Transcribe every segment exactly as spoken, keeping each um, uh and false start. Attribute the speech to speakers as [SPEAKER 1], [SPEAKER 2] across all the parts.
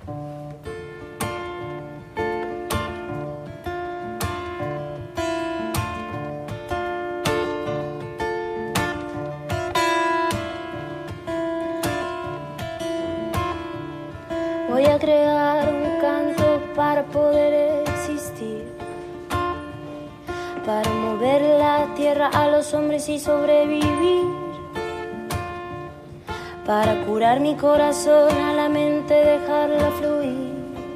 [SPEAKER 1] Voy a crear un canto para poder existir, para mover la tierra a los hombres y sobrevivir, para curar mi corazón a la mente, dejarla fluir,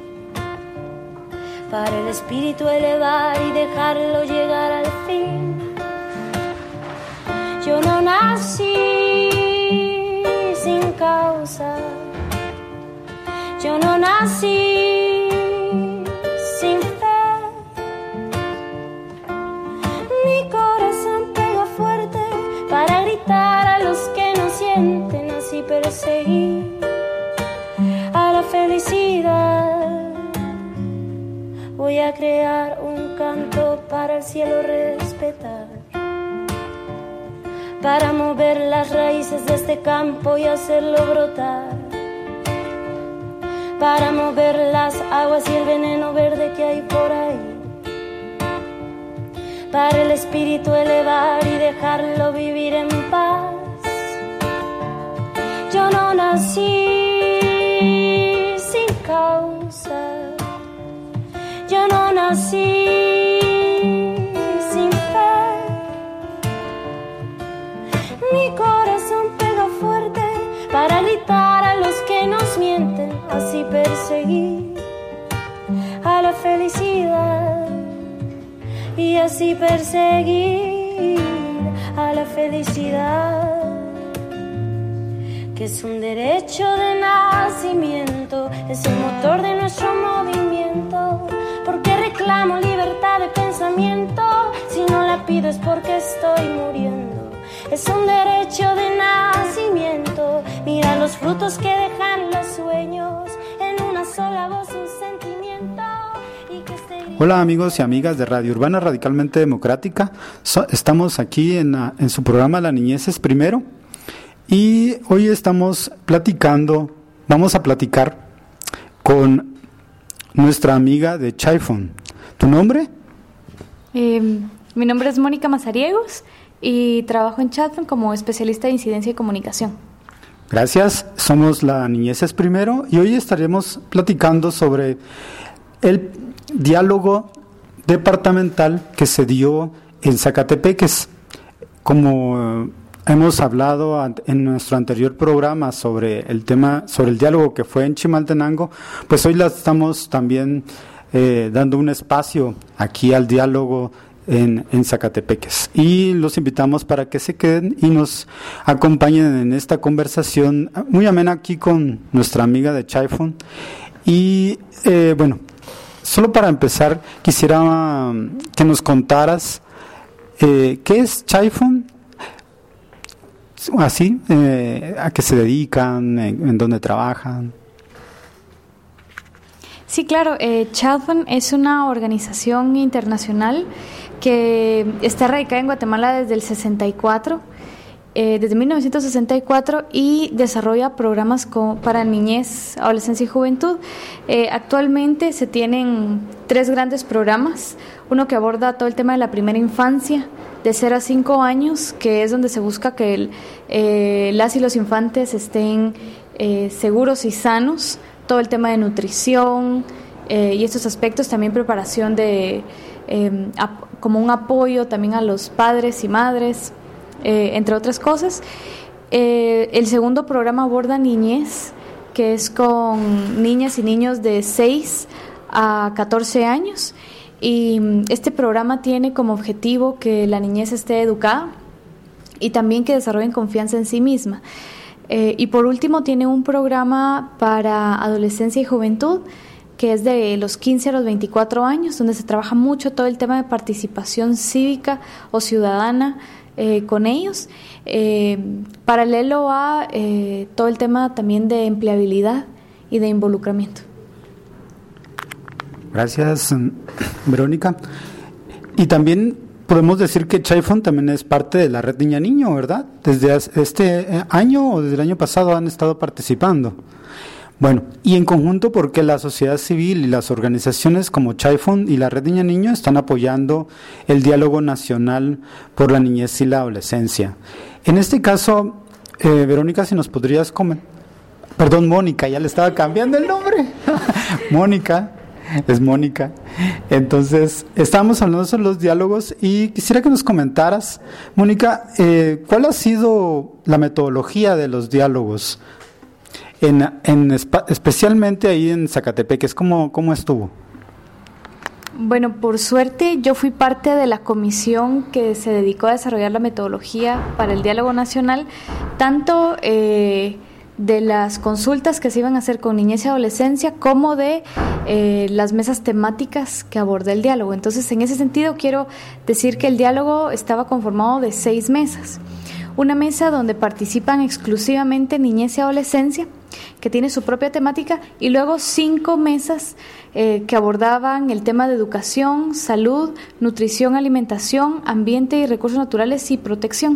[SPEAKER 1] para el espíritu elevar y dejarlo llegar al fin. Yo no nací sin causa, yo no nací sin fe. Mi corazón pega fuerte para gritar a los que no sienten, así perseguir a la felicidad. Voy a crear un canto para el cielo respetar, para mover las raíces de este campo y hacerlo brotar, para mover las aguas y el veneno verde que hay por ahí, para el espíritu elevar y dejarlo vivir en paz. Yo no nací sin causa, yo no nací sin fe. Mi corazón pega fuerte para gritar a los que nos mienten, así perseguir a la felicidad, y así perseguir a la felicidad, que es un derecho de nacimiento, es el motor de nuestro movimiento. Porque reclamo libertad de pensamiento, si no la pido es porque estoy muriendo. Es un derecho de nacimiento, mira los frutos que dejan los sueños, en una sola voz un sentimiento. Y que este...
[SPEAKER 2] Hola amigos y amigas de Radio Urbana Radicalmente Democrática, so, estamos aquí en, la, en su programa La Niñez es Primero, y hoy estamos platicando, vamos a platicar con nuestra amiga de Chaifón. ¿Tu nombre?
[SPEAKER 3] Eh, mi nombre es Mónica Mazariegos y trabajo en Chaifón como especialista de incidencia y comunicación.
[SPEAKER 2] Gracias, somos La Niñez es Primero y hoy estaremos platicando sobre el diálogo departamental que se dio en Zacatepeques. Como hemos hablado en nuestro anterior programa sobre el tema, sobre el diálogo que fue en Chimaltenango, pues hoy la estamos también eh, dando un espacio aquí al diálogo en, en Zacatepeques. Y los invitamos para que se queden y nos acompañen en esta conversación muy amena aquí con nuestra amiga de Chaifón. Y eh, bueno, solo para empezar, quisiera um, que nos contaras eh, ¿qué es Chaifón? Así, eh, ¿a qué se dedican? ¿En, en dónde trabajan?
[SPEAKER 3] Sí, claro. Eh, Chaifón es una organización internacional que está radicada en Guatemala desde el sesenta y cuatro, eh, desde mil novecientos sesenta y cuatro, y desarrolla programas con, para niñez, adolescencia y juventud. Eh, actualmente se tienen tres grandes programas. Uno que aborda todo el tema de la primera infancia, de cero a cinco años, que es donde se busca que el, eh, las y los infantes estén eh, seguros y sanos, todo el tema de nutrición eh, y estos aspectos, también preparación de eh, ap- como un apoyo también a los padres y madres, eh, entre otras cosas. Eh, el segundo programa aborda niñez, que es con niñas y niños de seis a catorce años. Y este programa tiene como objetivo que la niñez esté educada y también que desarrollen confianza en sí misma. Eh, y por último tiene un programa para adolescencia y juventud, que es de los quince a los veinticuatro años, donde se trabaja mucho todo el tema de participación cívica o ciudadana eh, con ellos, eh, paralelo a eh, todo el tema también de empleabilidad y de involucramiento.
[SPEAKER 2] Gracias, Verónica. Y también podemos decir que Chaifón también es parte de la red Niña Niño, ¿verdad? Desde este año o desde el año pasado han estado participando. Bueno, y en conjunto porque la sociedad civil y las organizaciones como Chai-Fund y la Red Niña Niño están apoyando el diálogo nacional por la niñez y la adolescencia. En este caso, eh, Verónica, si nos podrías comentar, perdón, Mónica, ya le estaba cambiando el nombre, Mónica, es Mónica. Entonces, estábamos hablando sobre los diálogos y quisiera que nos comentaras, Mónica, eh, ¿cuál ha sido la metodología de los diálogos? En, en, especialmente ahí en Zacatepec, ¿cómo, cómo estuvo?
[SPEAKER 3] Bueno, por suerte yo fui parte de la comisión que se dedicó a desarrollar la metodología para el diálogo nacional, tanto eh, de las consultas que se iban a hacer con niñez y adolescencia como de eh, las mesas temáticas que abordé el diálogo. Entonces, en ese sentido quiero decir que el diálogo estaba conformado de seis mesas. Una mesa donde participan exclusivamente niñez y adolescencia, que tiene su propia temática, y luego cinco mesas eh, que abordaban el tema de educación, salud, nutrición, alimentación, ambiente y recursos naturales y protección.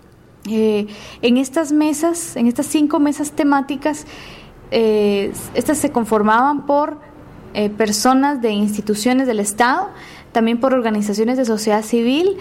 [SPEAKER 3] Eh, en estas mesas, en estas cinco mesas temáticas, eh, estas se conformaban por eh, personas de instituciones del Estado, también por organizaciones de sociedad civil,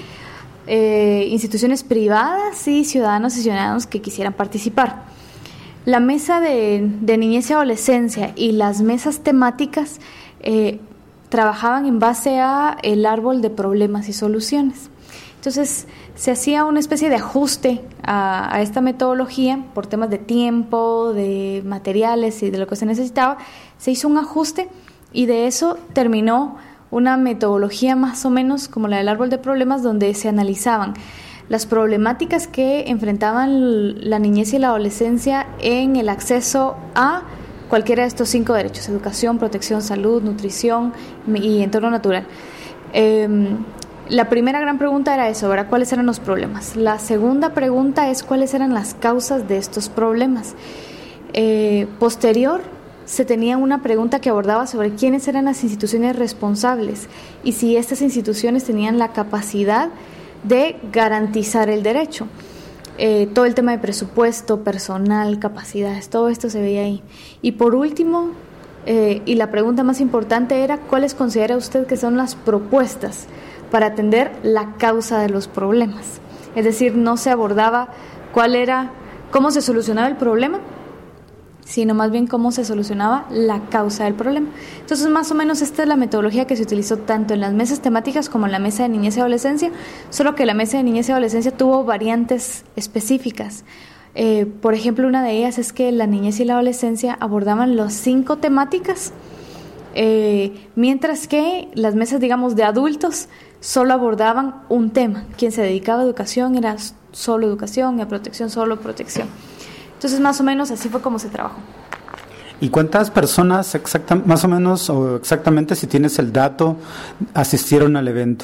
[SPEAKER 3] Eh, instituciones privadas y ciudadanos y ciudadanos que quisieran participar. La mesa de, de niñez y adolescencia y las mesas temáticas eh, trabajaban en base a el árbol de problemas y soluciones. Entonces se hacía una especie de ajuste a, a esta metodología por temas de tiempo, de materiales y de lo que se necesitaba. Se hizo un ajuste y de eso terminó una metodología más o menos como la del árbol de problemas, donde se analizaban las problemáticas que enfrentaban la niñez y la adolescencia en el acceso a cualquiera de estos cinco derechos: educación, protección, salud, nutrición y entorno natural. Eh, la primera gran pregunta era eso, ¿verdad? ¿Cuáles eran los problemas? La segunda pregunta es cuáles eran las causas de estos problemas. Eh, posterior, se tenía una pregunta que abordaba sobre quiénes eran las instituciones responsables y si estas instituciones tenían la capacidad de garantizar el derecho. Eh, todo el tema de presupuesto, personal, capacidades, todo esto se veía ahí. Y por último, eh, y la pregunta más importante era, ¿cuáles considera usted que son las propuestas para atender la causa de los problemas? Es decir, no se abordaba cuál era, cómo se solucionaba el problema, sino más bien cómo se solucionaba la causa del problema. Entonces, más o menos esta es la metodología que se utilizó tanto en las mesas temáticas como en la mesa de niñez y adolescencia, solo que la mesa de niñez y adolescencia tuvo variantes específicas. Eh, por ejemplo, una de ellas es que la niñez y la adolescencia abordaban las cinco temáticas, eh, mientras que las mesas, digamos, de adultos solo abordaban un tema. Quien se dedicaba a educación era solo educación, y a protección solo protección. Entonces, más o menos así fue como se trabajó.
[SPEAKER 2] ¿Y cuántas personas, exacta, más o menos, o exactamente, si tienes el dato, asistieron al evento?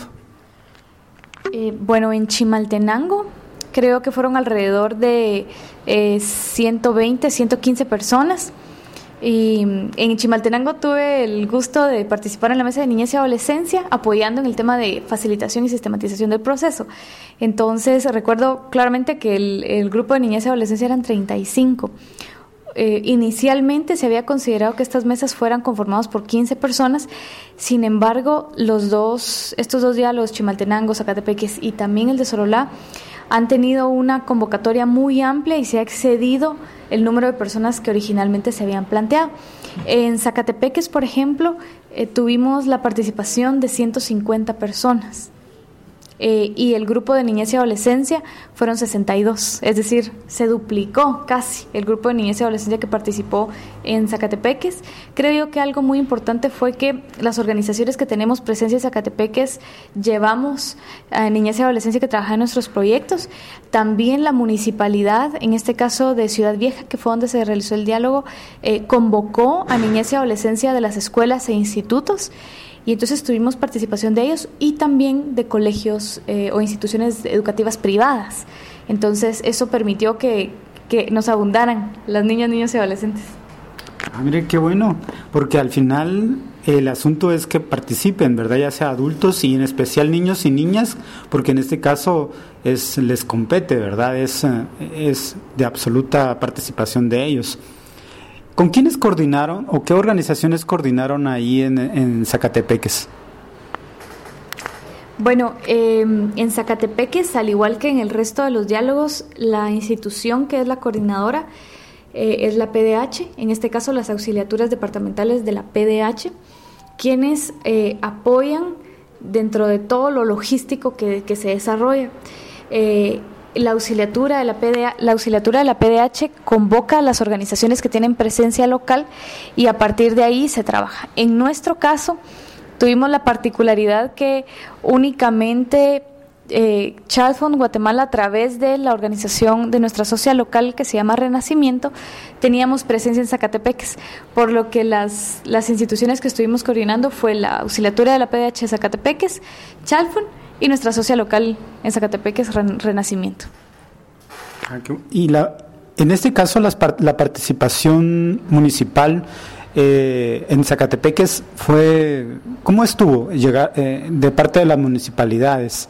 [SPEAKER 3] Eh, bueno, en Chimaltenango creo que fueron alrededor de eh, ciento veinte, ciento quince personas. Y en Chimaltenango tuve el gusto de participar en la mesa de niñez y adolescencia, apoyando en el tema de facilitación y sistematización del proceso. Entonces, recuerdo claramente que el, el grupo de niñez y adolescencia eran treinta y cinco. Eh, inicialmente se había considerado que estas mesas fueran conformadas por quince personas, sin embargo, los dos, estos dos diálogos, Chimaltenango, Zacatepeques y también el de Sololá, han tenido una convocatoria muy amplia y se ha excedido el número de personas que originalmente se habían planteado. En Zacatepeques, por ejemplo, eh, tuvimos la participación de ciento cincuenta personas. Eh, y el grupo de niñez y adolescencia fueron sesenta y dos, es decir, se duplicó casi el grupo de niñez y adolescencia que participó en Zacatepeques. Creo yo que algo muy importante fue que las organizaciones que tenemos presencia en Zacatepeques llevamos a niñez y adolescencia que trabaja en nuestros proyectos. También la municipalidad, en este caso de Ciudad Vieja, que fue donde se realizó el diálogo, eh, convocó a niñez y adolescencia de las escuelas e institutos. Y entonces tuvimos participación de ellos y también de colegios eh, o instituciones educativas privadas. Entonces eso permitió que, que nos abundaran las niñas, niños y adolescentes.
[SPEAKER 2] Ah, mire, qué bueno, porque al final el asunto es que participen, ¿verdad? Ya sea adultos y en especial niños y niñas, porque en este caso es les compete, ¿verdad? Es, es de absoluta participación de ellos. ¿Con quiénes coordinaron o qué organizaciones coordinaron ahí en, en Zacatepeques?
[SPEAKER 3] Bueno, eh, en Zacatepeques, al igual que en el resto de los diálogos, la institución que es la coordinadora eh, es la P D H, en este caso las auxiliaturas departamentales de la P D H, quienes eh, apoyan dentro de todo lo logístico que, que se desarrolla. Eh, la auxiliatura de la P D H, la auxiliatura de la P D H convoca a las organizaciones que tienen presencia local y a partir de ahí se trabaja. En nuestro caso, tuvimos la particularidad que únicamente eh, Child Fund Guatemala, a través de la organización de nuestra socia local que se llama Renacimiento, teníamos presencia en Zacatepeques, por lo que las, las instituciones que estuvimos coordinando fue la auxiliatura de la P D H de Zacatepeques, Child Fund y nuestra socia local en Zacatepeques, Renacimiento.
[SPEAKER 2] Y la, en este caso las, la participación municipal Eh, en Zacatepeques fue, ¿cómo estuvo llegar eh, de parte de las municipalidades?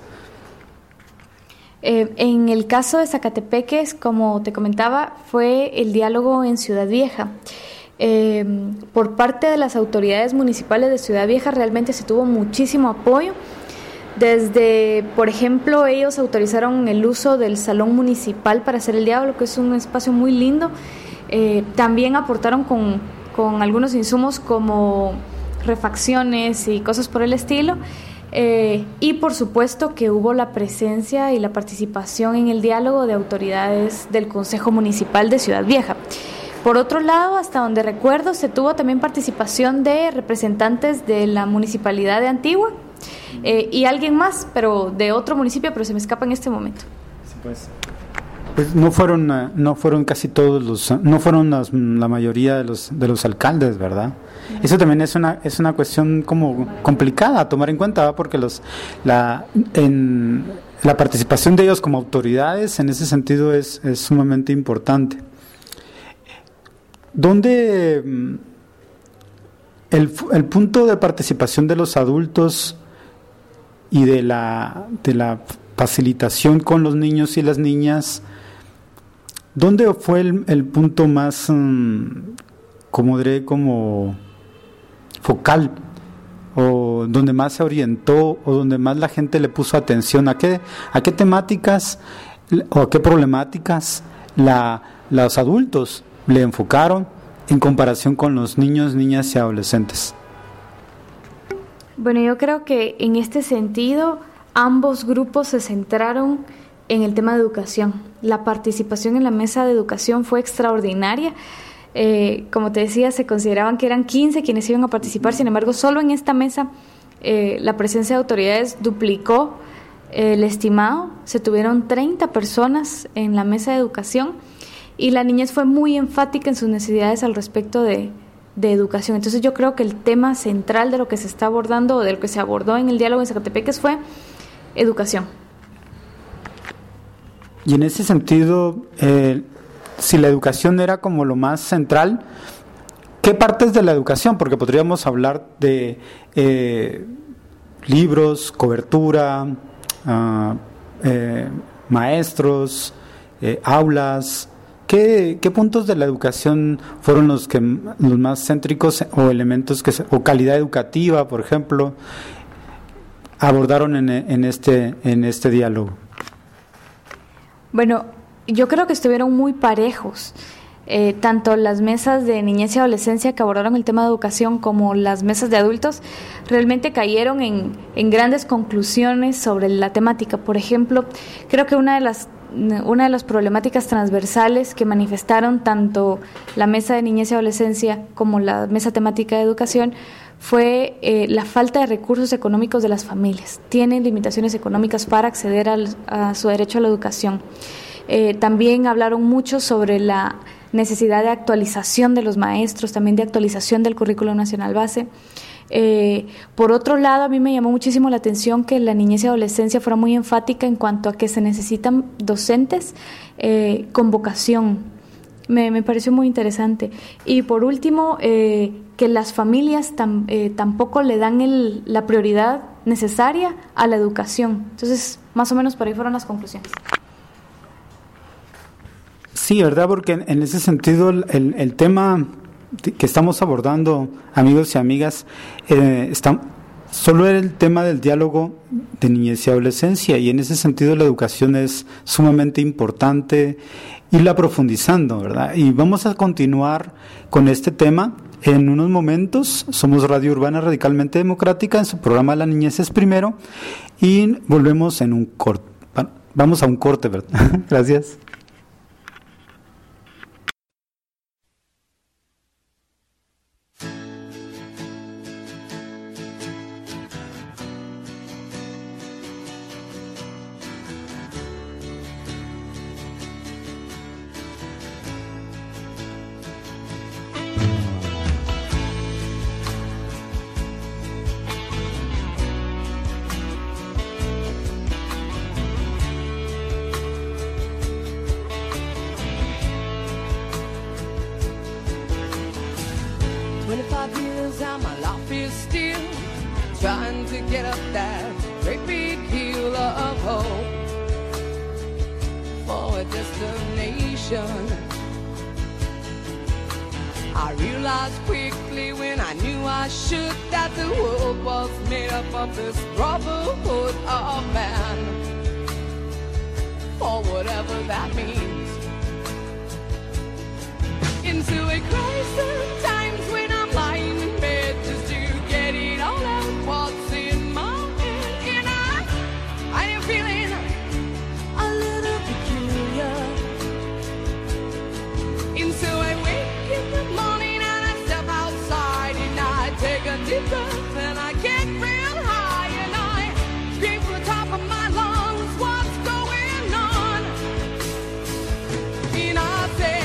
[SPEAKER 3] Eh, en el caso de Zacatepeques, como te comentaba, fue el diálogo en Ciudad Vieja. Eh, por parte de las autoridades municipales de Ciudad Vieja realmente se tuvo muchísimo apoyo. Desde, por ejemplo, ellos autorizaron el uso del salón municipal para hacer el diálogo, que es un espacio muy lindo. Eh, también aportaron con con algunos insumos como refacciones y cosas por el estilo, eh, y por supuesto que hubo la presencia y la participación en el diálogo de autoridades del Consejo Municipal de Ciudad Vieja. Por otro lado, hasta donde recuerdo, se tuvo también participación de representantes de la Municipalidad de Antigua eh, y alguien más, pero de otro municipio, pero se me escapa en este momento.
[SPEAKER 2] Sí, pues. Pues no fueron no fueron casi todos los no fueron las, la mayoría de los de los alcaldes, ¿verdad? Eso también es una es una cuestión como complicada a tomar en cuenta, ¿verdad? Porque los la en la participación de ellos como autoridades en ese sentido es, es sumamente importante. ¿Dónde el el punto de participación de los adultos y de la de la facilitación con los niños y las niñas? ¿Dónde fue el, el punto más, um, como diré, como focal, o donde más se orientó, o donde más la gente le puso atención? ¿A qué, a qué temáticas o a qué problemáticas la, los adultos le enfocaron en comparación con los niños, niñas y adolescentes?
[SPEAKER 3] Bueno, yo creo que en este sentido ambos grupos se centraron en el tema de educación. La participación en la mesa de educación fue extraordinaria. Eh, como te decía, se consideraban que eran quince quienes iban a participar, sin embargo, solo en esta mesa eh, la presencia de autoridades duplicó eh, el estimado. Se tuvieron treinta personas en la mesa de educación y la niñez fue muy enfática en sus necesidades al respecto de, de educación. Entonces yo creo que el tema central de lo que se está abordando o de lo que se abordó en el diálogo en Zacatepeques fue educación.
[SPEAKER 2] Y en ese sentido, eh, si la educación era como lo más central, ¿qué partes de la educación? Porque podríamos hablar de eh, libros, cobertura, uh, eh, maestros, eh, aulas. ¿Qué, ¿Qué puntos de la educación fueron los que los más céntricos o elementos que o calidad educativa, por ejemplo, abordaron en, en este en este diálogo?
[SPEAKER 3] Bueno, yo creo que estuvieron muy parejos, eh, tanto las mesas de niñez y adolescencia que abordaron el tema de educación como las mesas de adultos realmente cayeron en, en grandes conclusiones sobre la temática. Por ejemplo, creo que una de las una de las problemáticas transversales que manifestaron tanto la mesa de niñez y adolescencia como la mesa temática de educación fue eh, la falta de recursos económicos de las familias. Tienen limitaciones económicas para acceder al, a su derecho a la educación. Eh, también hablaron mucho sobre la necesidad de actualización de los maestros, también de actualización del currículo nacional base. Eh, por otro lado, a mí me llamó muchísimo la atención que la niñez y adolescencia fuera muy enfática en cuanto a que se necesitan docentes eh, con vocación. Me, me pareció muy interesante. Y por último, eh, que las familias tam, eh, tampoco le dan el, la prioridad necesaria a la educación. Entonces, más o menos por ahí fueron las conclusiones.
[SPEAKER 2] Sí, ¿verdad? Porque en, en ese sentido el, el tema que estamos abordando, amigos y amigas, eh, está, solo el tema del diálogo de niñez y adolescencia, y en ese sentido la educación es sumamente importante irla profundizando, ¿verdad? Y vamos a continuar con este tema en unos momentos. Somos Radio Urbana Radicalmente Democrática en su programa La Niñez es Primero, y volvemos en un corte. Vamos a un corte, ¿verdad? Gracias.
[SPEAKER 4] twenty-five years and my life is still trying to get up that great big hill of hope for a destination. I realized quickly when I knew I should that the world was made up of this brotherhood of man, for whatever that means. Into a crisis times when I'm lying in bed just to get it all out what's in my head, and I, I am feeling a little peculiar. And so I wake in the morning and I step outside and I take a deep breath and I get real high and I scream from the top of my lungs, what's going on? And I say,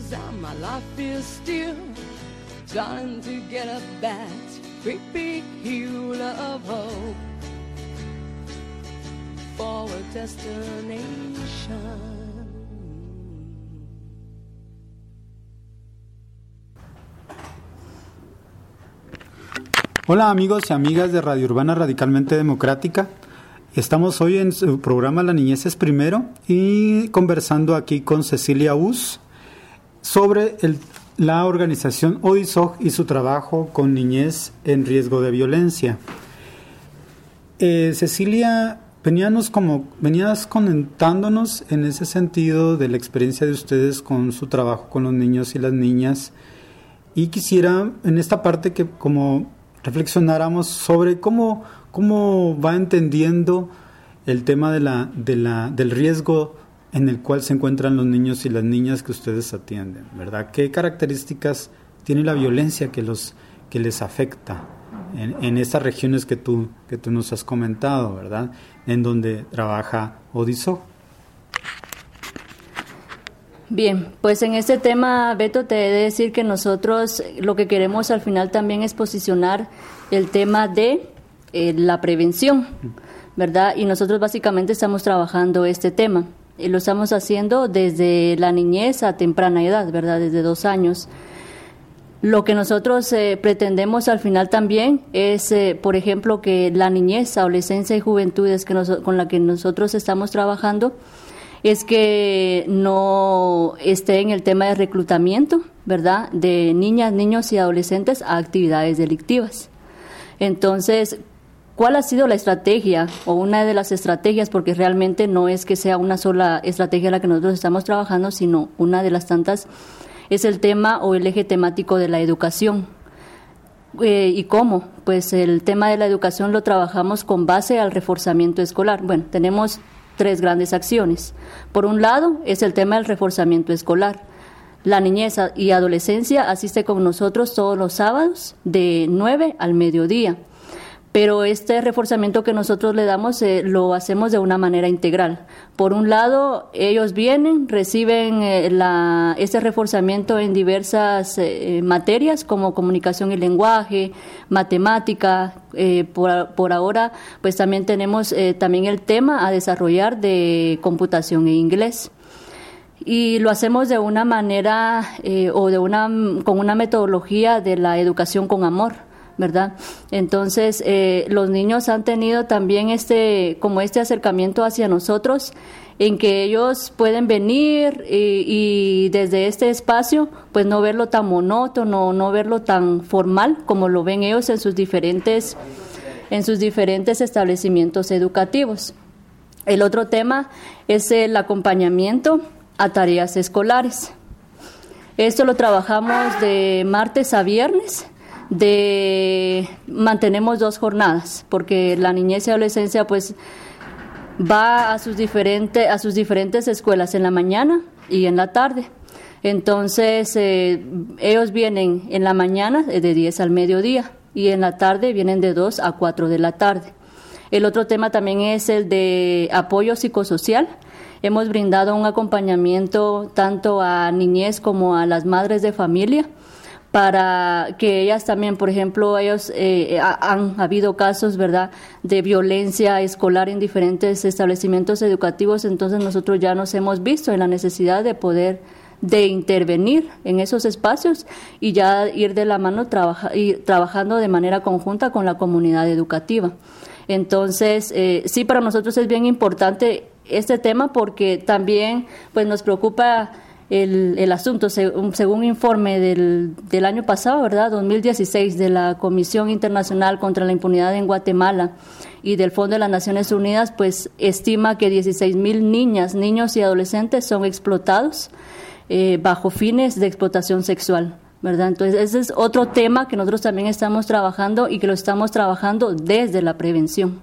[SPEAKER 4] and my life is still trying to get up that great big hill of hope for a destination.
[SPEAKER 2] Hola amigos y amigas de Radio Urbana Radicalmente Democrática. Estamos hoy en su programa La Niñez es Primero y conversando aquí con Cecilia Us sobre el, la organización ODISOG y su trabajo con niñez en riesgo de violencia. Eh, Cecilia, veníamos como, venías comentándonos en ese sentido de la experiencia de ustedes con su trabajo con los niños y las niñas, y quisiera en esta parte que como reflexionáramos sobre cómo, cómo va entendiendo el tema de la, de la, del riesgo en el cual se encuentran los niños y las niñas que ustedes atienden, ¿verdad? ¿Qué características tiene la violencia que, los, que les afecta en, en estas regiones que tú, que tú nos has comentado, ¿verdad? En donde trabaja ODISOG.
[SPEAKER 5] Bien, pues en este tema, Beto, te he de decir que nosotros lo que queremos al final también es posicionar el tema de eh, la prevención, ¿verdad? Y nosotros básicamente estamos trabajando este tema. Y lo estamos haciendo desde la niñez a temprana edad, ¿verdad? Desde dos años. Lo que nosotros eh, pretendemos al final también es, eh, por ejemplo, que la niñez, adolescencia y juventudes que nos, con la que nosotros estamos trabajando, es que no esté en el tema de reclutamiento, ¿verdad?, de niñas, niños y adolescentes a actividades delictivas. Entonces, ¿cuál ha sido la estrategia o una de las estrategias? Porque realmente no es que sea una sola estrategia la que nosotros estamos trabajando, sino una de las tantas es el tema o el eje temático de la educación. Eh, ¿Y cómo? Pues el tema de la educación lo trabajamos con base al reforzamiento escolar. Bueno, tenemos tres grandes acciones. Por un lado, es el tema del reforzamiento escolar. La niñez y adolescencia asiste con nosotros todos los sábados de nueve al mediodía. Pero este reforzamiento que nosotros le damos eh, lo hacemos de una manera integral. Por un lado, ellos vienen, reciben eh, la, este reforzamiento en diversas eh, materias como comunicación y lenguaje, matemática. Eh, por, por ahora, pues también tenemos eh, también el tema a desarrollar de computación e inglés. Y lo hacemos de una manera eh, o de una con una metodología de la educación con amor, ¿verdad? Entonces, eh, los niños han tenido también este, como este acercamiento hacia nosotros, en que ellos pueden venir y, y desde este espacio, pues no verlo tan monótono, no verlo tan formal como lo ven ellos en sus diferentes, en sus diferentes establecimientos educativos. El otro tema es el acompañamiento a tareas escolares. Esto lo trabajamos de martes a viernes. De mantenemos dos jornadas, porque la niñez y adolescencia pues va a sus diferentes a sus diferentes escuelas en la mañana y en la tarde. Entonces eh, ellos vienen en la mañana de diez al mediodía y en la tarde vienen de dos a cuatro de la tarde. El otro tema también es el de apoyo psicosocial. Hemos brindado un acompañamiento tanto a niñez como a las madres de familia, para que ellas también, por ejemplo, ellos eh, han habido casos, ¿verdad?, de violencia escolar en diferentes establecimientos educativos. Entonces nosotros ya nos hemos visto en la necesidad de poder de intervenir en esos espacios y ya ir de la mano trabaja, ir trabajando de manera conjunta con la comunidad educativa. Entonces, eh, sí, para nosotros es bien importante este tema porque también pues nos preocupa El, el asunto, según, según informe del, del año pasado, ¿verdad?, dos mil dieciséis, de la Comisión Internacional contra la Impunidad en Guatemala y del Fondo de las Naciones Unidas, pues estima que dieciséis mil niñas, niños y adolescentes son explotados eh, bajo fines de explotación sexual, ¿verdad? Entonces, ese es otro tema que nosotros también estamos trabajando y que lo estamos trabajando desde la prevención.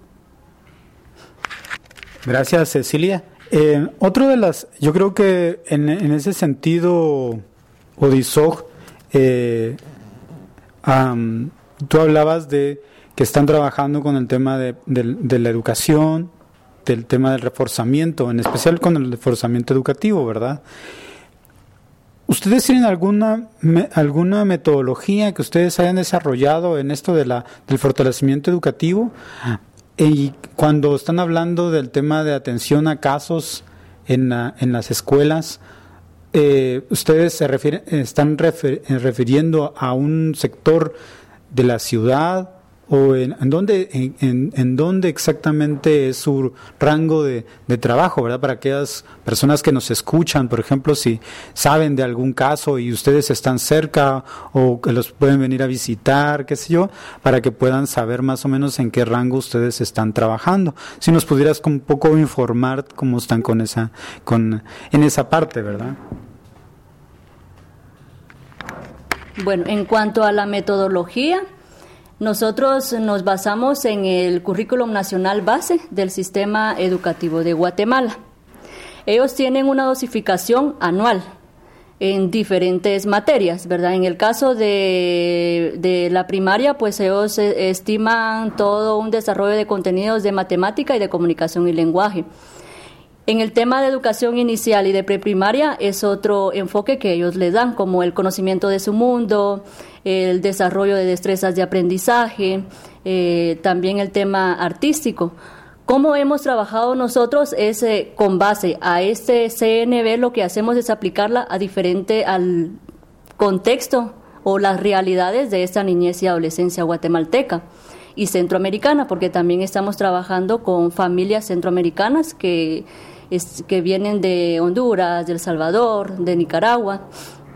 [SPEAKER 2] Gracias, Cecilia. Eh, otro de las, yo creo que en, en ese sentido, ODISOG, eh, um, tú hablabas de que están trabajando con el tema de, de, de la educación, del tema del reforzamiento, en especial con el reforzamiento educativo, ¿verdad? ¿Ustedes tienen alguna me, alguna metodología que ustedes hayan desarrollado en esto de la del fortalecimiento educativo? Y cuando están hablando del tema de atención a casos en, la, en las escuelas, eh, ¿ustedes se refieren, están refer, refiriendo a un sector de la ciudad? ¿O en, en, dónde, en, en, en dónde exactamente es su rango de, de trabajo, verdad? Para aquellas personas que nos escuchan, por ejemplo, si saben de algún caso y ustedes están cerca o que los pueden venir a visitar, qué sé yo, para que puedan saber más o menos en qué rango ustedes están trabajando. Si nos pudieras un poco informar cómo están con esa, con, en esa parte, ¿verdad?
[SPEAKER 5] Bueno, en cuanto a la metodología, nosotros nos basamos en el Currículum Nacional Base del Sistema Educativo de Guatemala. Ellos tienen una dosificación anual en diferentes materias, ¿verdad? En el caso de, de la primaria, pues ellos estiman todo un desarrollo de contenidos de matemática y de comunicación y lenguaje. En el tema de educación inicial y de preprimaria es otro enfoque que ellos le dan, como el conocimiento de su mundo, el desarrollo de destrezas de aprendizaje, eh, también el tema artístico. ¿Cómo hemos trabajado nosotros? Es eh, con base a este C N B, lo que hacemos es aplicarla a diferente al contexto o las realidades de esta niñez y adolescencia guatemalteca y centroamericana, porque también estamos trabajando con familias centroamericanas que Es, que vienen de Honduras, de El Salvador, de Nicaragua.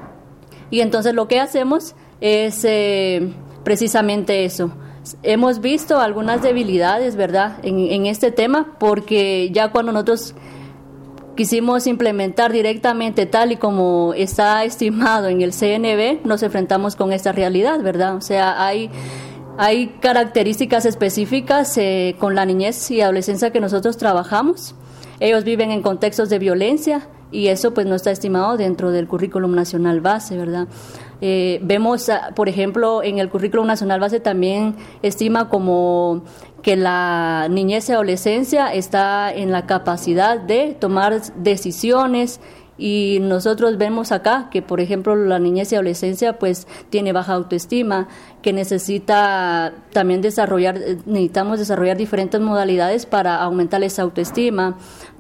[SPEAKER 5] Y entonces lo que hacemos es eh, precisamente eso. Hemos visto algunas debilidades, ¿verdad?, en, en este tema, porque ya cuando nosotros quisimos implementar directamente tal y como está estimado en el C N B, nos enfrentamos con esta realidad, ¿verdad? O sea, hay... Hay características específicas eh, con la niñez y adolescencia que nosotros trabajamos. Ellos viven en contextos de violencia y eso pues no está estimado dentro del Currículum Nacional Base, ¿verdad? Eh, vemos, por ejemplo, en el Currículum Nacional Base también estima como que la niñez y adolescencia está en la capacidad de tomar decisiones. Y nosotros vemos acá que, por ejemplo, la niñez y adolescencia pues tiene baja autoestima, que necesita también desarrollar, necesitamos desarrollar diferentes modalidades para aumentar esa autoestima,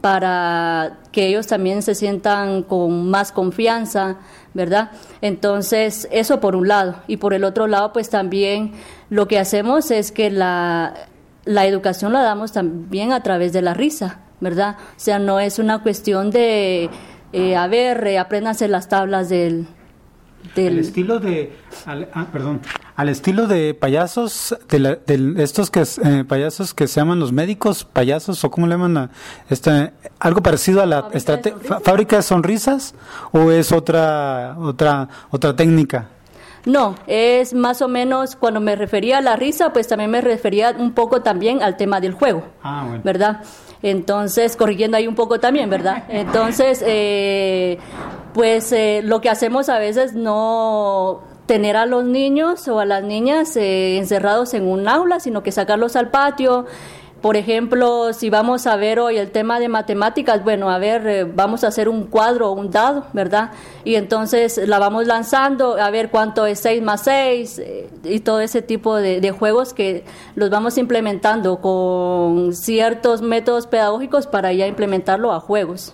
[SPEAKER 5] para que ellos también se sientan con más confianza, ¿verdad? Entonces, eso por un lado. Y por el otro lado, pues también lo que hacemos es que la, la educación la damos también a través de la risa, ¿verdad? O sea, no es una cuestión de... Eh, a ver, eh, apréndanse las tablas del... del...
[SPEAKER 2] Al estilo de... Al, ah, perdón. Al estilo de payasos, de, la, de estos que eh, payasos que se llaman los médicos payasos, o cómo le llaman a este, algo parecido a la
[SPEAKER 5] ¿Fábrica,
[SPEAKER 2] estrate-
[SPEAKER 5] de sonrisas?
[SPEAKER 2] fábrica de sonrisas, o es otra otra otra técnica.
[SPEAKER 5] No, es más o menos, cuando me refería a la risa, pues también me refería un poco también al tema del juego,
[SPEAKER 2] Ah, bueno.
[SPEAKER 5] ¿verdad? Entonces, corrigiendo ahí un poco también, ¿verdad? Entonces, eh, pues eh, lo que hacemos a veces no tener a los niños o a las niñas eh, encerrados en un aula, sino que sacarlos al patio. Por ejemplo, si vamos a ver hoy el tema de matemáticas, bueno, a ver, eh, vamos a hacer un cuadro o un dado, ¿verdad? Y entonces la vamos lanzando, a ver cuánto es seis más seis, eh, y todo ese tipo de, de juegos que los vamos implementando con ciertos métodos pedagógicos para ya implementarlo a juegos.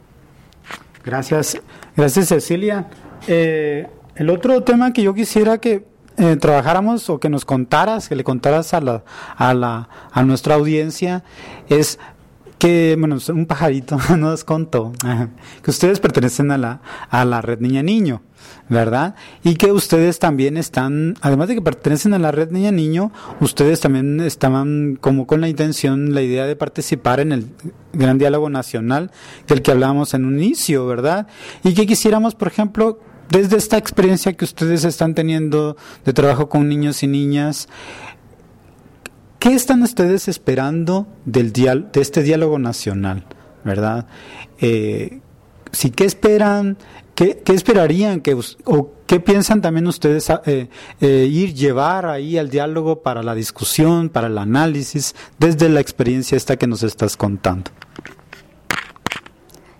[SPEAKER 2] Gracias, gracias Cecilia. Eh, el otro tema que yo quisiera que Eh, trabajáramos o que nos contaras, que le contaras a la, a la, a nuestra audiencia, es que, bueno, un pajarito nos contó que ustedes pertenecen a la, a la red Niña Niño, ¿verdad? Y que ustedes también están, además de que pertenecen a la red Niña Niño, ustedes también estaban como con la intención, la idea de participar en el Gran Diálogo Nacional del que hablábamos en un inicio, ¿verdad? Y que quisiéramos, por ejemplo, desde esta experiencia que ustedes están teniendo de trabajo con niños y niñas, ¿qué están ustedes esperando del dial- de este diálogo nacional, verdad? Eh, si qué esperan, qué, qué esperarían que us- o qué piensan también ustedes eh, eh, ir llevar ahí al diálogo para la discusión, para el análisis, desde la experiencia esta que nos estás contando.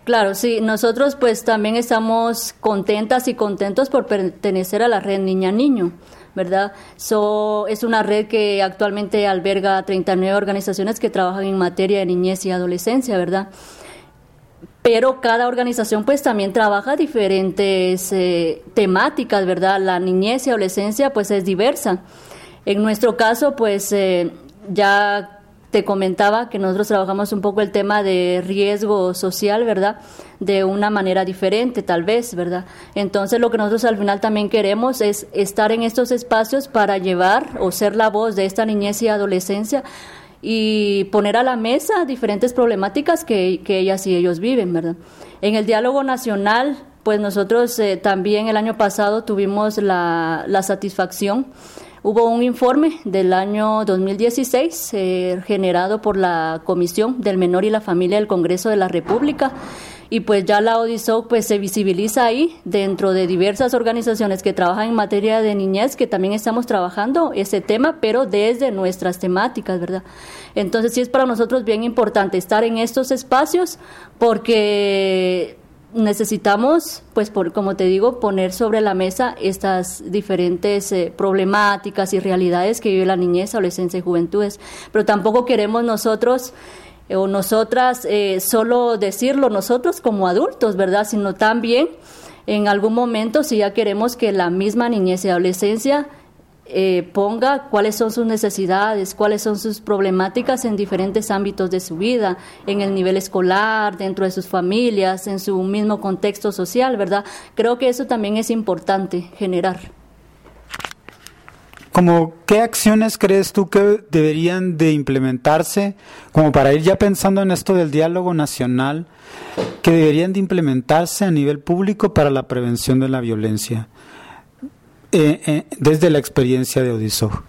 [SPEAKER 5] Claro, sí, nosotros pues también estamos contentas y contentos por pertenecer a la red Niña Niño, ¿verdad? So, es una red que actualmente alberga treinta y nueve organizaciones que trabajan en materia de niñez y adolescencia, ¿verdad? Pero cada organización pues también trabaja diferentes eh, temáticas, ¿verdad? La niñez y adolescencia pues es diversa. En nuestro caso pues eh, ya te comentaba que nosotros trabajamos un poco el tema de riesgo social, ¿verdad? De una manera diferente, tal vez, ¿verdad? Entonces, lo que nosotros al final también queremos es estar en estos espacios para llevar o ser la voz de esta niñez y adolescencia y poner a la mesa diferentes problemáticas que, que ellas y ellos viven, ¿verdad? En el diálogo nacional, pues nosotros eh, también el año pasado tuvimos la, la satisfacción. Hubo un informe del año dos mil dieciséis eh, generado por la Comisión del Menor y la Familia del Congreso de la República y pues ya la ODISOC pues se visibiliza ahí dentro de diversas organizaciones que trabajan en materia de niñez, que también estamos trabajando ese tema, pero desde nuestras temáticas, ¿verdad? Entonces sí es para nosotros bien importante estar en estos espacios porque necesitamos, pues por, como te digo, poner sobre la mesa estas diferentes eh, problemáticas y realidades que vive la niñez, adolescencia y juventudes, pero tampoco queremos nosotros eh, o nosotras eh, solo decirlo nosotros como adultos, ¿verdad? Sino también en algún momento si ya queremos que la misma niñez y adolescencia Eh, ponga cuáles son sus necesidades, cuáles son sus problemáticas en diferentes ámbitos de su vida, en el nivel escolar, dentro de sus familias, en su mismo contexto social, ¿verdad? Creo que eso también es importante generar.
[SPEAKER 2] ¿Cómo qué acciones crees tú que deberían de implementarse, como para ir ya pensando en esto del diálogo nacional, que deberían de implementarse a nivel público para la prevención de la violencia? Eh, eh, desde la experiencia de ODISOC.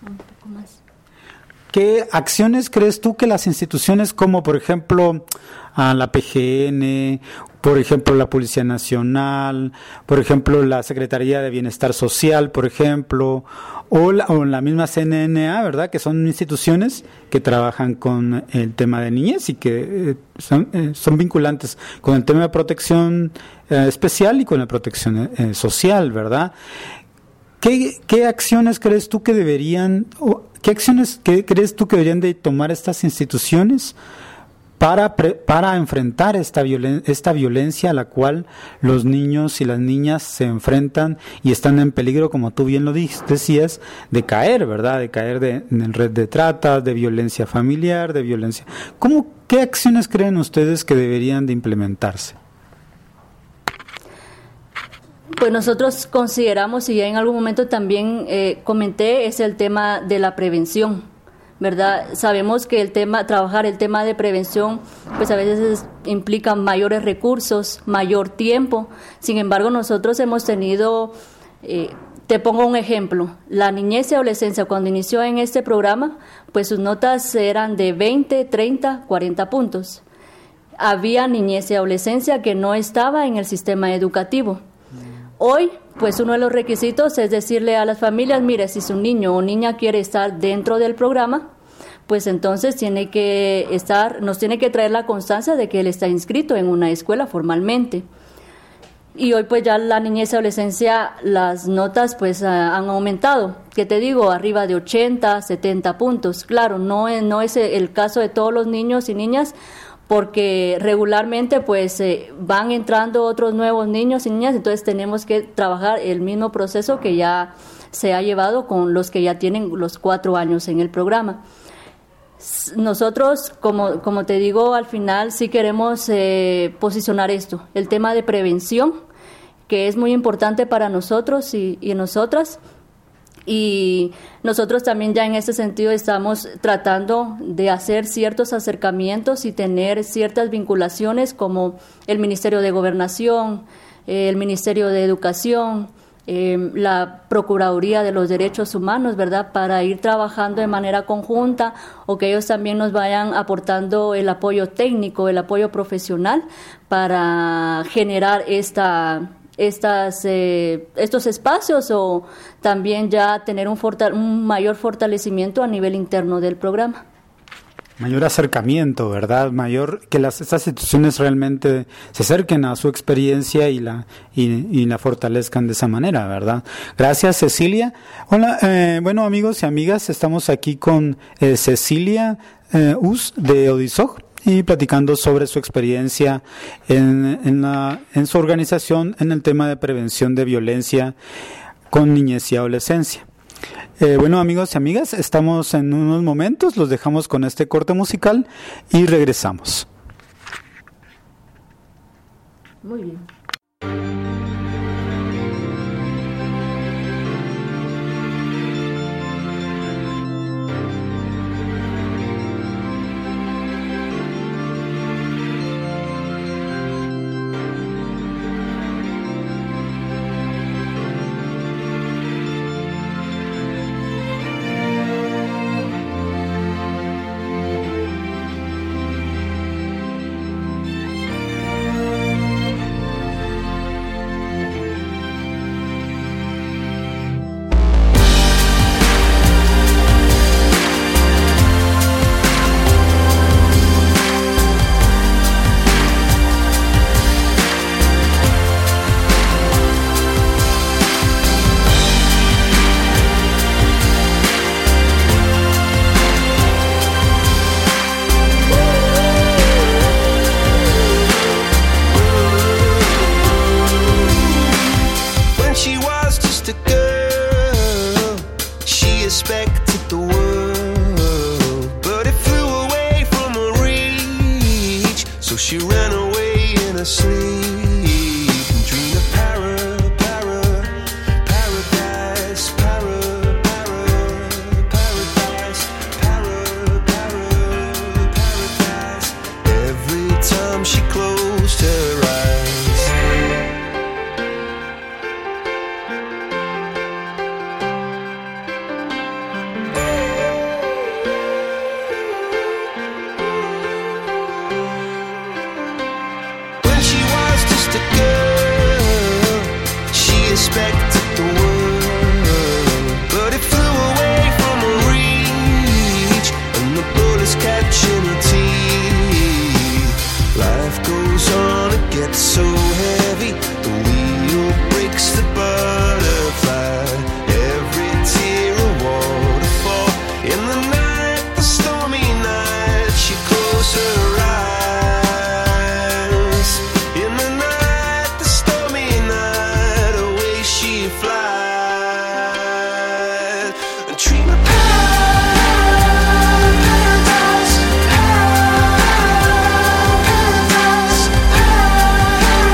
[SPEAKER 2] ¿Qué acciones crees tú que las instituciones como, por ejemplo, a la P G N, por ejemplo, la Policía Nacional, por ejemplo, la Secretaría de Bienestar Social, por ejemplo, o la, o la misma C N N A, ¿verdad?, que son instituciones que trabajan con el tema de niñez y que eh, son, eh, son vinculantes con el tema de protección eh, especial y con la protección eh, social, ¿verdad? ¿Qué, ¿Qué acciones crees tú que deberían, o qué acciones que crees tú que deberían de tomar estas instituciones para pre, para enfrentar esta violen, esta violencia a la cual los niños y las niñas se enfrentan y están en peligro, como tú bien lo decías, de caer, ¿verdad? De caer de, en red de trata, de violencia familiar, de violencia. ¿Cómo, qué acciones creen ustedes que deberían de implementarse?
[SPEAKER 5] Pues nosotros consideramos, y ya en algún momento también eh, comenté, es el tema de la prevención, ¿verdad? Sabemos que el tema, trabajar el tema de prevención, pues a veces implica mayores recursos, mayor tiempo. Sin embargo, nosotros hemos tenido, eh, te pongo un ejemplo, la niñez y adolescencia cuando inició en este programa, pues sus notas eran de veinte, treinta, cuarenta puntos. Había niñez y adolescencia que no estaba en el sistema educativo. Hoy, pues uno de los requisitos es decirle a las familias, mire, si su niño o niña quiere estar dentro del programa, pues entonces tiene que estar, nos tiene que traer la constancia de que él está inscrito en una escuela formalmente. Y hoy pues ya la niñez y adolescencia, las notas pues han aumentado, ¿qué te digo? Arriba de ochenta, setenta puntos. Claro, no es, no es el caso de todos los niños y niñas, porque regularmente pues eh, van entrando otros nuevos niños y niñas, entonces tenemos que trabajar el mismo proceso que ya se ha llevado con los que ya tienen los cuatro años en el programa. Nosotros, como, como te digo, al final sí queremos eh, posicionar esto, el tema de prevención, que es muy importante para nosotros y, y nosotras. Y nosotros también ya en ese sentido estamos tratando de hacer ciertos acercamientos y tener ciertas vinculaciones como el Ministerio de Gobernación, eh, el Ministerio de Educación, eh, la Procuraduría de los Derechos Humanos, ¿verdad?, para ir trabajando de manera conjunta o que ellos también nos vayan aportando el apoyo técnico, el apoyo profesional para generar esta Estas, eh, estos espacios o también ya tener un, forta- un mayor fortalecimiento a nivel interno del programa.
[SPEAKER 2] mayor acercamiento, ¿verdad? Mayor que las estas instituciones realmente se acerquen a su experiencia y la y, y la fortalezcan de esa manera, ¿verdad? Gracias, Cecilia. Hola, eh, bueno, amigos y amigas, estamos aquí con eh, Cecilia eh, Us de Odisog y platicando sobre su experiencia en, en, la, en su organización en el tema de prevención de violencia con niñez y adolescencia. Eh, bueno, amigos y amigas, estamos en unos momentos, los dejamos con este corte musical y regresamos.
[SPEAKER 5] Muy bien.
[SPEAKER 6] Paradise, paradise, paradise.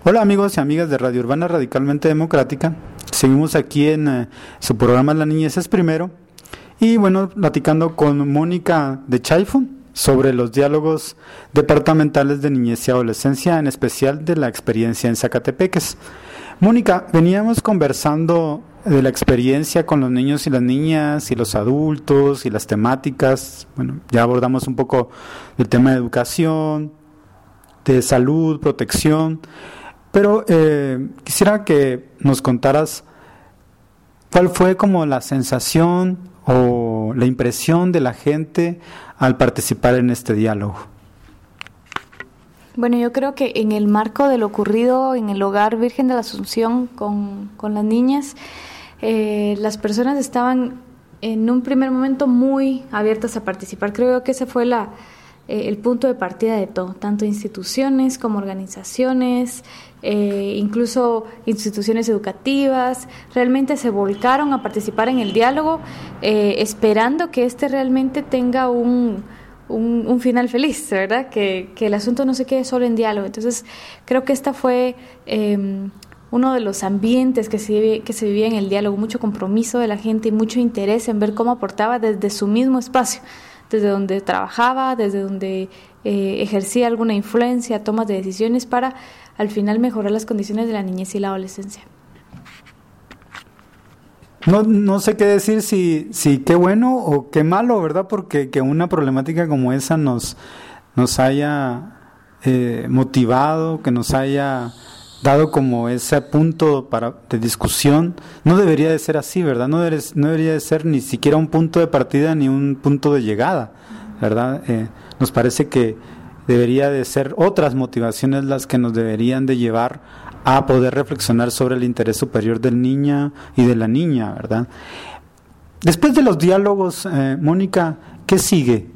[SPEAKER 2] Hola amigos y amigas de Radio Urbana Radicalmente Democrática. Seguimos aquí en eh, su programa La Niñez es Primero. Y bueno, platicando con Mónica de Chaifun sobre los diálogos departamentales de niñez y adolescencia, en especial de la experiencia en Zacatepeques. Mónica, veníamos conversando de la experiencia con los niños y las niñas y los adultos y las temáticas. Bueno, ya abordamos un poco el tema de educación, de salud, protección, pero eh, quisiera que nos contaras cuál fue como la sensación o la impresión de la gente al participar en este diálogo.
[SPEAKER 3] Bueno, yo creo que en el marco de lo ocurrido en el Hogar Virgen de la Asunción con, con las niñas, eh, las personas estaban en un primer momento muy abiertas a participar. Creo que ese fue la, eh, el punto de partida de todo, tanto instituciones como organizaciones, eh, incluso instituciones educativas, realmente se volcaron a participar en el diálogo, eh, esperando que este realmente tenga un, un, un final feliz, ¿verdad? Que, que el asunto no se quede solo en diálogo. Entonces, creo que esta fue eh, uno de los ambientes que se, vive, que se vivía en el diálogo, mucho compromiso de la gente y mucho interés en ver cómo aportaba desde su mismo espacio, desde donde trabajaba, desde donde eh, ejercía alguna influencia, tomas de decisiones para al final mejorar las condiciones de la niñez y la adolescencia.
[SPEAKER 2] No, no sé qué decir, si, si qué bueno o qué malo, ¿verdad? Porque que una problemática como esa nos, nos haya eh, motivado, que nos haya dado como ese punto para, de discusión, no debería de ser así, ¿verdad? No, debería, no debería de ser ni siquiera un punto de partida ni un punto de llegada, ¿verdad? Eh, nos parece que debería de ser otras motivaciones las que nos deberían de llevar a poder reflexionar sobre el interés superior del niño y de la niña, ¿verdad? Después de los diálogos, eh, Mónica, ¿qué sigue?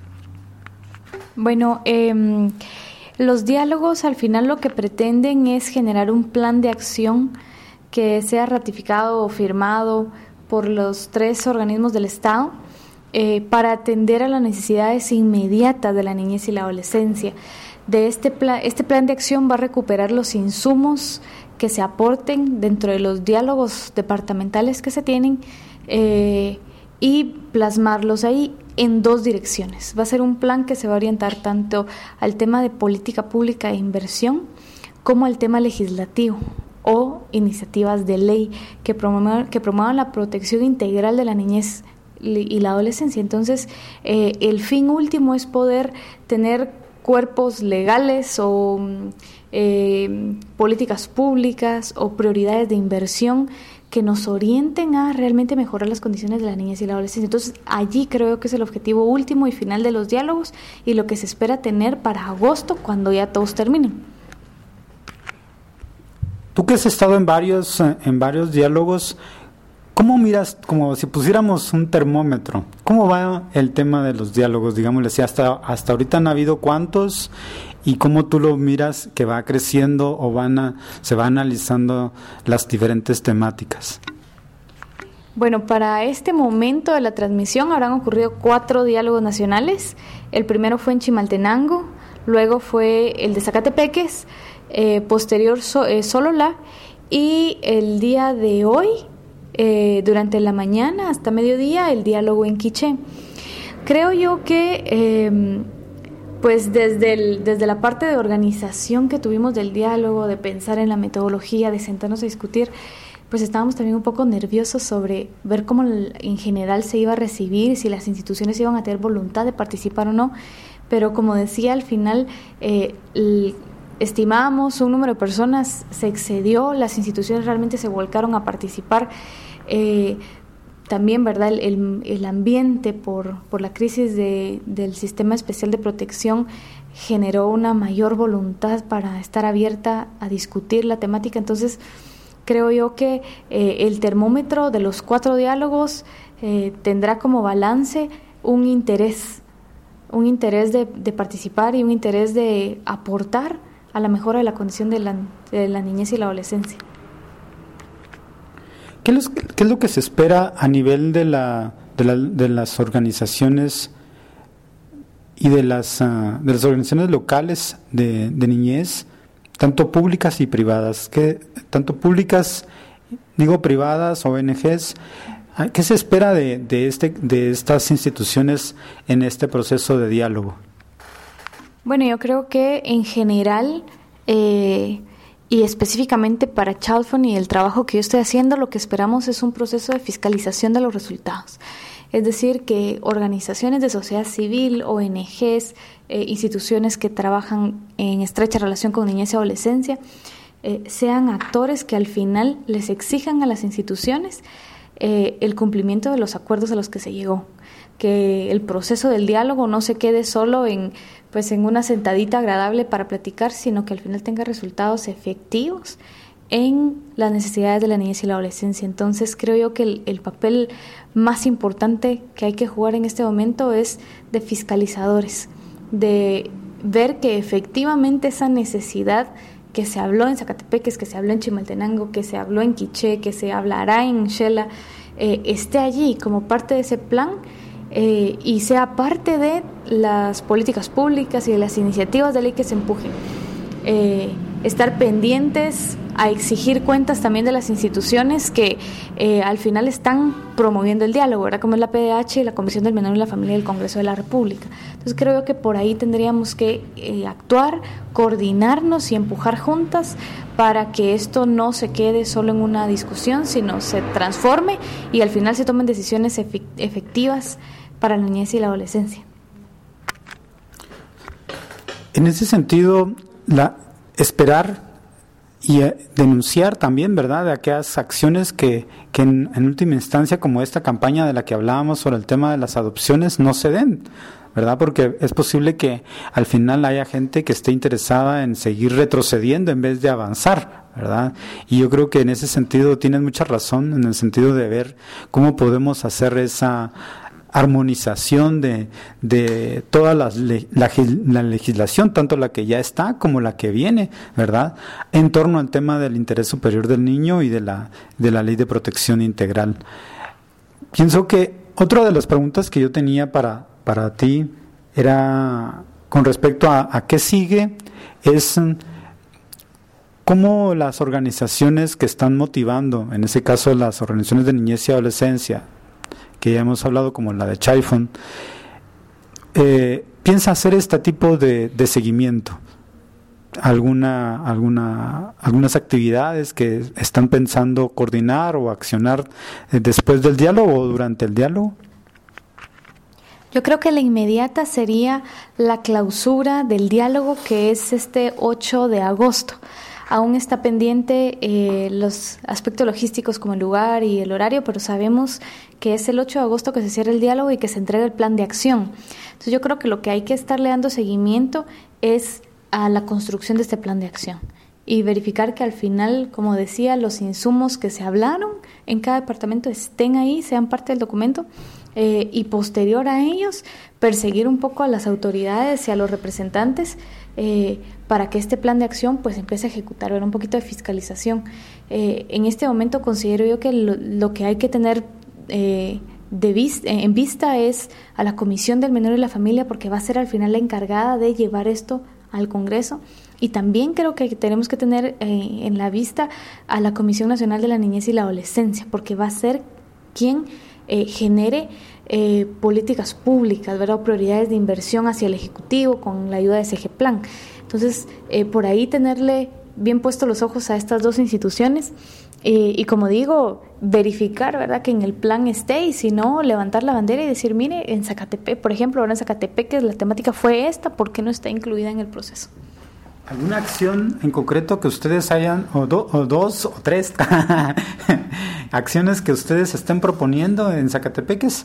[SPEAKER 3] Bueno, eh, los diálogos al final lo que pretenden es generar un plan de acción que sea ratificado o firmado por los tres organismos del Estado, Eh, para atender a las necesidades inmediatas de la niñez y la adolescencia. De este, pla- este plan de acción va a recuperar los insumos que se aporten dentro de los diálogos departamentales que se tienen eh, y plasmarlos ahí en dos direcciones. Va a ser un plan que se va a orientar tanto al tema de política pública e inversión como al tema legislativo o iniciativas de ley que promuevan, que promuevan la protección integral de la niñez y la adolescencia. Entonces, eh, el fin último es poder tener cuerpos legales o eh, políticas públicas o prioridades de inversión que nos orienten a realmente mejorar las condiciones de la niñez y la adolescencia. Entonces, allí creo que es el objetivo último y final de los diálogos y lo que se espera tener para agosto, cuando ya todos terminen.
[SPEAKER 2] Tú que has estado en varios, en varios diálogos, ¿cómo miras, como si pusiéramos un termómetro, cómo va el tema de los diálogos? Digámosle, si hasta, hasta ahorita han habido cuántos y cómo tú lo miras que va creciendo o van a, se va analizando las diferentes temáticas.
[SPEAKER 3] Bueno, para este momento de la transmisión habrán ocurrido cuatro diálogos nacionales. El primero fue en Chimaltenango, luego fue el de Zacatepeques, eh, posterior so, eh, Sololá, y el día de hoy, Eh, durante la mañana hasta mediodía, el diálogo en Quiché. Creo yo que eh, pues desde, el, desde la parte de organización que tuvimos del diálogo, de pensar en la metodología, de sentarnos a discutir, pues estábamos también un poco nerviosos sobre ver cómo en general se iba a recibir, si las instituciones iban a tener voluntad de participar o no, pero como decía, al final eh, el, estimábamos un número de personas, se excedió, las instituciones realmente se volcaron a participar. Eh, también, ¿verdad?, el, el, el ambiente por, por la crisis de, del sistema especial de protección generó una mayor voluntad para estar abierta a discutir la temática. Entonces, creo yo que eh, el termómetro de los cuatro diálogos eh, tendrá como balance un interés, un interés de, de participar y un interés de aportar a la mejora de la condición de la, de la niñez y la adolescencia.
[SPEAKER 2] ¿Qué es, qué es lo que se espera a nivel de, la, de, la, de las organizaciones y de las, uh, de las organizaciones locales de, de niñez tanto públicas y privadas, que tanto públicas, digo privadas, O N Ges, ¿qué se espera de, de, este, de estas instituciones en este proceso de diálogo?
[SPEAKER 3] Bueno, yo creo que en general eh, y específicamente para Chalfont y el trabajo que yo estoy haciendo, lo que esperamos es un proceso de fiscalización de los resultados. Es decir, que organizaciones de sociedad civil, O N Ges, eh, instituciones que trabajan en estrecha relación con niñez y adolescencia, eh, sean actores que al final les exijan a las instituciones eh, el cumplimiento de los acuerdos a los que se llegó. Que el proceso del diálogo no se quede solo en, pues, en una sentadita agradable para platicar, sino que al final tenga resultados efectivos en las necesidades de la niñez y la adolescencia. Entonces creo yo que el, el papel más importante que hay que jugar en este momento es de fiscalizadores, de ver que efectivamente esa necesidad que se habló en Zacatepeques, que se habló en Chimaltenango, que se habló en Quiché, que se hablará en Xela, eh, esté allí como parte de ese plan eh, y sea parte de las políticas públicas y de las iniciativas de ley que se empujen. Eh, estar pendientes a exigir cuentas también de las instituciones que eh, al final están promoviendo el diálogo, ¿verdad? Como es la P D H y la Comisión del Menor y la Familia del Congreso de la República. Entonces creo que por ahí tendríamos que eh, actuar, coordinarnos y empujar juntas para que esto no se quede solo en una discusión, sino se transforme y al final se tomen decisiones efectivas para la niñez y la adolescencia.
[SPEAKER 2] En ese sentido, la esperar y eh, denunciar también, ¿verdad?, de aquellas acciones que, que en, en última instancia, como esta campaña de la que hablábamos sobre el tema de las adopciones, no se den, ¿verdad? Porque es posible que al final haya gente que esté interesada en seguir retrocediendo en vez de avanzar, ¿verdad? Y yo creo que en ese sentido tienes mucha razón, en el sentido de ver cómo podemos hacer esa armonización de, de toda la, la, la legislación, tanto la que ya está como la que viene, ¿verdad?, en torno al tema del interés superior del niño y de la, de la ley de protección integral. Pienso que otra de las preguntas que yo tenía para, para ti era con respecto a, a qué sigue, es cómo las organizaciones que están motivando, en ese caso las organizaciones de niñez y adolescencia, que ya hemos hablado, como la de Chalfont, eh, piensa hacer este tipo de, de seguimiento, alguna, alguna, algunas actividades que están pensando coordinar o accionar después del diálogo o durante el diálogo.
[SPEAKER 3] Yo creo que la inmediata sería la clausura del diálogo, que es este ocho de agosto. Aún está pendiente eh, los aspectos logísticos como el lugar y el horario, pero sabemos que es el ocho de agosto que se cierra el diálogo y que se entrega el plan de acción. Entonces yo creo que lo que hay que estarle dando seguimiento es a la construcción de este plan de acción y verificar que al final, como decía, los insumos que se hablaron en cada departamento estén ahí, sean parte del documento, eh, y posterior a ellos perseguir un poco a las autoridades y a los representantes eh, para que este plan de acción pues empiece a ejecutar, ver un poquito de fiscalización. Eh, en este momento considero yo que lo, lo que hay que tener eh, de vista, en vista es a la Comisión del Menor y la Familia, porque va a ser al final la encargada de llevar esto al Congreso. Y también creo que tenemos que tener eh, en la vista a la Comisión Nacional de la Niñez y la Adolescencia, porque va a ser quien eh, genere eh, políticas públicas, ¿verdad?, o prioridades de inversión hacia el Ejecutivo con la ayuda de C G Plan. Entonces, eh, por ahí tenerle bien puestos los ojos a estas dos instituciones eh, y, como digo, verificar, ¿verdad?, que en el plan esté, y si no, levantar la bandera y decir, mire, en Zacatepec, por ejemplo, ahora en Zacatepec, que la temática fue esta, ¿por qué no está incluida en el proceso?
[SPEAKER 2] ¿Alguna acción en concreto que ustedes hayan, o, do, o dos o tres, acciones que ustedes estén proponiendo en Zacatepeques?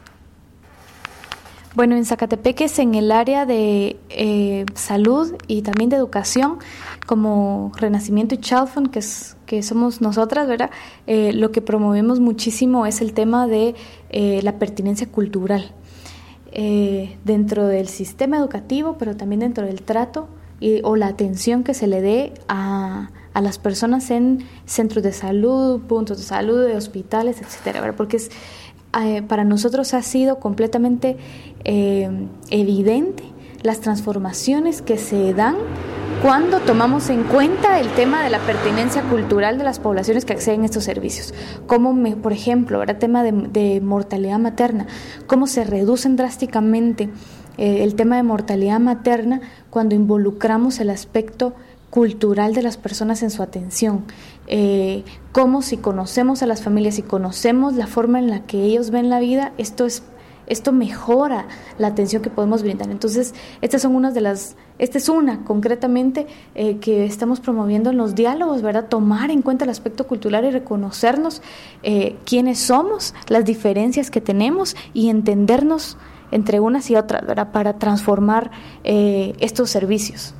[SPEAKER 3] Bueno, en Zacatepeques, en el área de eh, salud y también de educación, como Renacimiento y Chalfont, que, es, que somos nosotras, ¿verdad? Eh, lo que promovemos muchísimo es el tema de eh, la pertinencia cultural eh, dentro del sistema educativo, pero también dentro del trato y, o la atención que se le dé a, a las personas en centros de salud, puntos de salud, de hospitales, etcétera, ¿verdad? Porque es Eh, para nosotros ha sido completamente eh, evidente las transformaciones que se dan cuando tomamos en cuenta el tema de la pertinencia cultural de las poblaciones que acceden a estos servicios. Como, me, por ejemplo, el tema de, de mortalidad materna, cómo se reducen drásticamente eh, el tema de mortalidad materna cuando involucramos el aspecto cultural de las personas en su atención, eh, cómo si conocemos a las familias y conocemos la forma en la que ellos ven la vida, esto es esto mejora la atención que podemos brindar. Entonces, estas son unas de las, esta es una concretamente eh, que estamos promoviendo en los diálogos, ¿verdad? Tomar en cuenta el aspecto cultural y reconocernos eh, quiénes somos, las diferencias que tenemos y entendernos entre unas y otras, ¿verdad? Para transformar eh, estos servicios.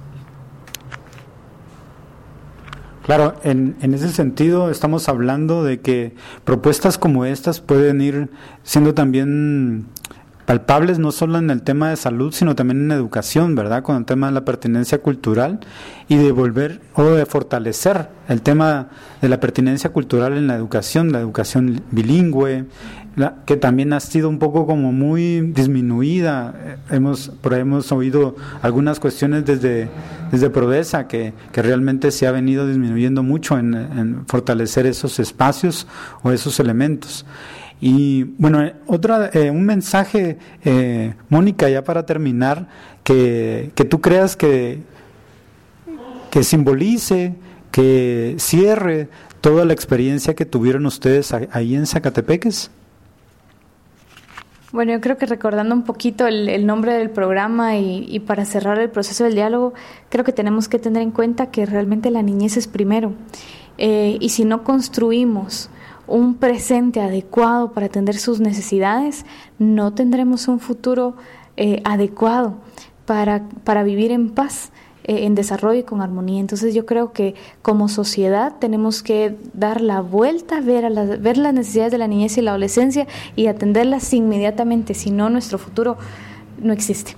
[SPEAKER 2] Claro, en, en ese sentido estamos hablando de que propuestas como estas pueden ir siendo también palpables no solo en el tema de salud, sino también en educación, ¿verdad? Con el tema de la pertinencia cultural y de volver o de fortalecer el tema de la pertinencia cultural en la educación, la educación bilingüe, la, que también ha sido un poco como muy disminuida. Hemos por ahí hemos oído algunas cuestiones desde desde Prodesa que, que realmente se ha venido disminuyendo mucho en, en fortalecer esos espacios o esos elementos. Y bueno, otra eh, un mensaje, eh, Mónica, ya para terminar, que, que tú creas que, que simbolice, que cierre toda la experiencia que tuvieron ustedes ahí en Zacatepeques.
[SPEAKER 3] Bueno, yo creo que recordando un poquito el, el nombre del programa y, y para cerrar el proceso del diálogo, creo que tenemos que tener en cuenta que realmente la niñez es primero. Eh, y si no construimos un presente adecuado para atender sus necesidades, no tendremos un futuro eh, adecuado para, para vivir en paz, eh, en desarrollo y con armonía. Entonces yo creo que como sociedad tenemos que dar la vuelta, ver, a la, ver las necesidades de la niñez y la adolescencia y atenderlas inmediatamente, si no nuestro futuro no existe.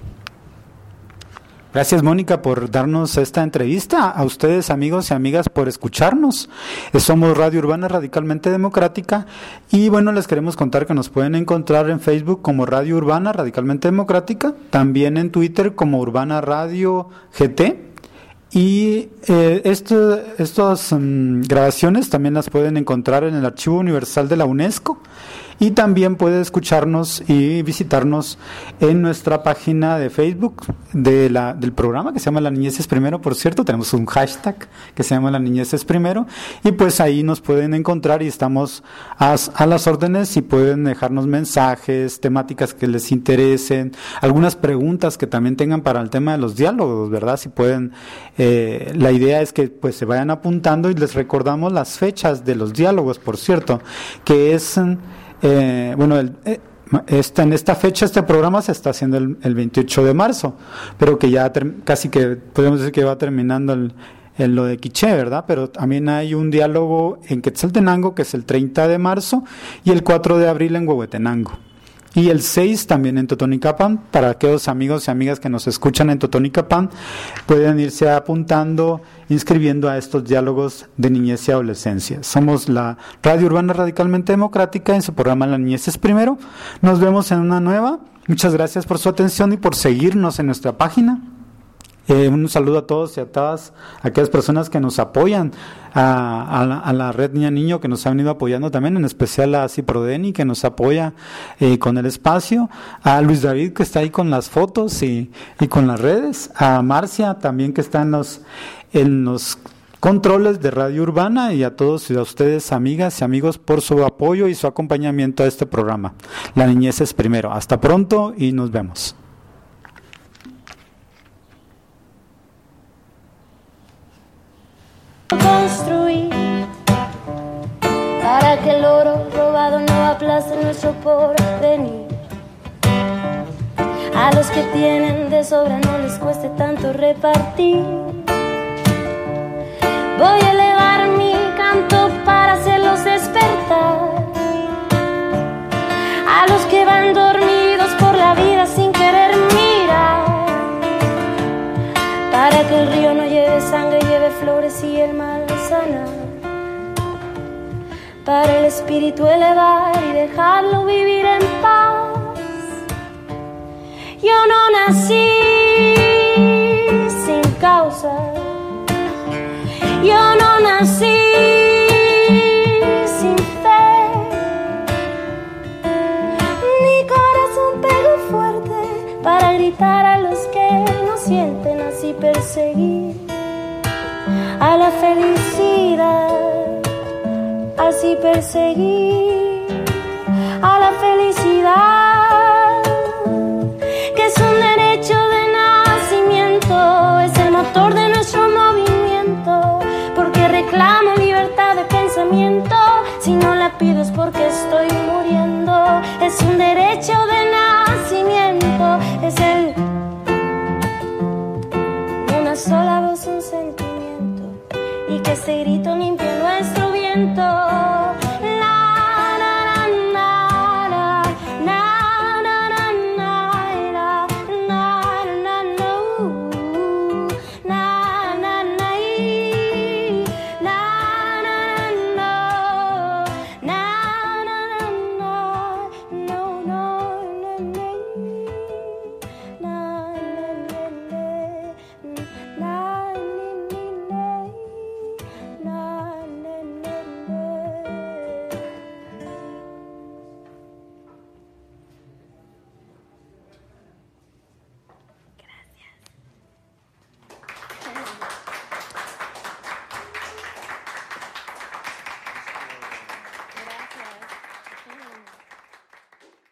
[SPEAKER 2] Gracias, Mónica, por darnos esta entrevista. A ustedes, amigos y amigas, por escucharnos. Somos Radio Urbana Radicalmente Democrática y bueno, les queremos contar que nos pueden encontrar en Facebook como Radio Urbana Radicalmente Democrática, también en Twitter como Urbana Radio G T. Y eh, esto, estas um, grabaciones también las pueden encontrar en el Archivo Universal de la UNESCO y también puede escucharnos y visitarnos en nuestra página de Facebook de la, del programa que se llama La Niñez es Primero. Por cierto, tenemos un hashtag que se llama La Niñez es Primero y pues ahí nos pueden encontrar y estamos a, a las órdenes y pueden dejarnos mensajes, temáticas que les interesen, algunas preguntas que también tengan para el tema de los diálogos, ¿verdad? Si pueden, eh, la idea es que pues se vayan apuntando y les recordamos las fechas de los diálogos, por cierto, que es... Eh, bueno, el, eh, esta, en esta fecha este programa se está haciendo el, el veintiocho de marzo, pero que ya ter, casi que podemos decir que va terminando el, el lo de Quiché, ¿verdad? Pero también hay un diálogo en Quetzaltenango que es el treinta de marzo y el cuatro de abril en Huehuetenango. Y el seis también en Totonicapán. Para aquellos amigos y amigas que nos escuchan en Totonicapán, pueden irse apuntando, inscribiendo a estos diálogos de niñez y adolescencia. Somos la Radio Urbana Radicalmente Democrática en su programa La Niñez es Primero. Nos vemos en una nueva. Muchas gracias por su atención y por seguirnos en nuestra página. Eh, un saludo a todos y a todas aquellas personas que nos apoyan, a, a, la, a la Red Niña Niño que nos ha venido apoyando también, en especial a Ciprodeni que nos apoya eh, con el espacio, a Luis David que está ahí con las fotos y, y con las redes, a Marcia también que está en los, en los controles de Radio Urbana y a todos y a ustedes, amigas y amigos, por su apoyo y su acompañamiento a este programa. La Niñez es Primero. Hasta pronto y nos vemos.
[SPEAKER 1] Construir para que el oro robado no aplaste nuestro porvenir. A los que tienen de sobra no les cueste tanto repartir. Voy a elevar mi canto para hacerlos despertar. A los que van dormidos por la vida sin querer mirar. Para que el río no lleve sangre, lleve flores y el mal sanar. Para el espíritu elevar y dejarlo vivir en paz. Yo no nací sin causa. nací sin fe, mi corazón pegó fuerte para gritar a los que no sienten, así perseguir a la felicidad, así perseguir a la felicidad, que es un derecho de nacimiento, es el motor de nuestro movimiento, porque reclamo libertad de pensamiento, si no la pido es porque estoy muriendo, es un derecho de nacimiento, es el una sola voz, un sentimiento, y que ese grito limpie nuestro viento.